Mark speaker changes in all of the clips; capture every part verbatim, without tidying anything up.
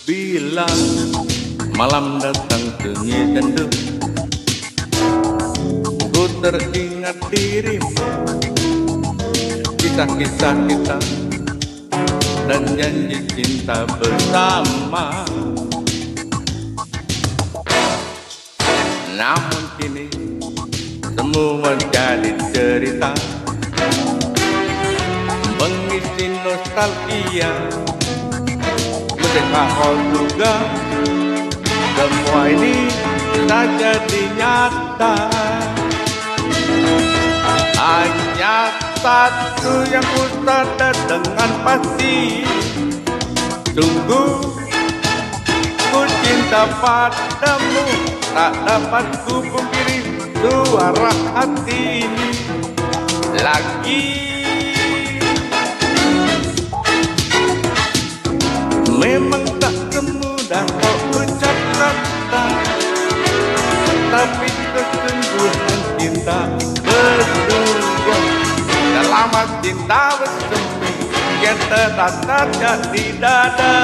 Speaker 1: Bila malam datang sunyi sendu, ku teringat dirimu, kisah-kisah kita dan janji cinta bersama. Namun kini semua jadi cerita, mengisi nostalgia. Merdeka juga, semua ini tak jadi nyata. Hanya satu yang ku sadar dengan pasti, sungguh ku cinta padamu. Tak dapat ku pungkiri suara hati ini lagi. Memang tak semudah kau ucap kata, tapi kesungguhan cinta berdua. Dalam cinta bersemi yang tertata di dada.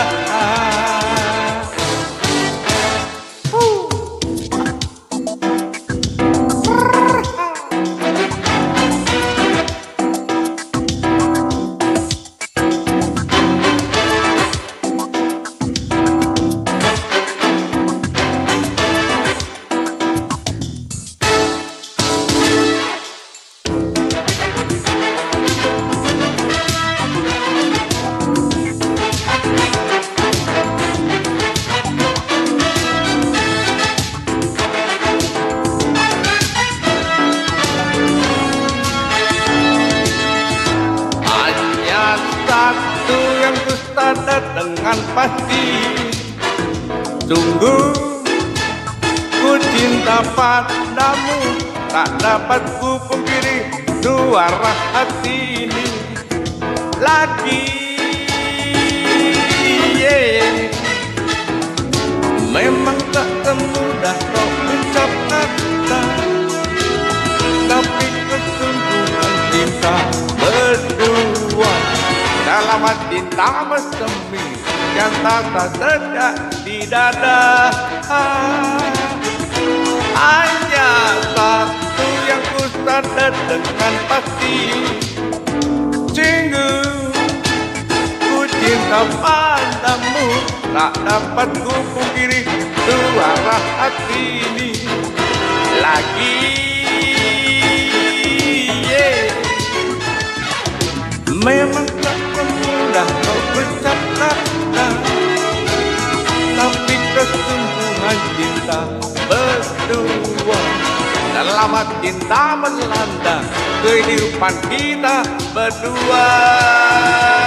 Speaker 1: Satu yang ku sadar dengan pasti, sungguh ku cinta padamu. Tak dapat ku pungkiri suara hati ini lagi. Yeah. Memang tak semudah kau ucap kata, tapi kesungguhan cinta berdua. Dalam cinta bersemi yang tak sejak di dada. Hanya satu yang ku sadar dengan pasti, sungguh ku cinta padamu. Tak dapat ku pungkiri suara hati ini lagi. Yeah. Memang tak semudah kau ucap kata, tapi kesungguhan cinta berdua. Dalam cinta melanda kehidupan kita berdua.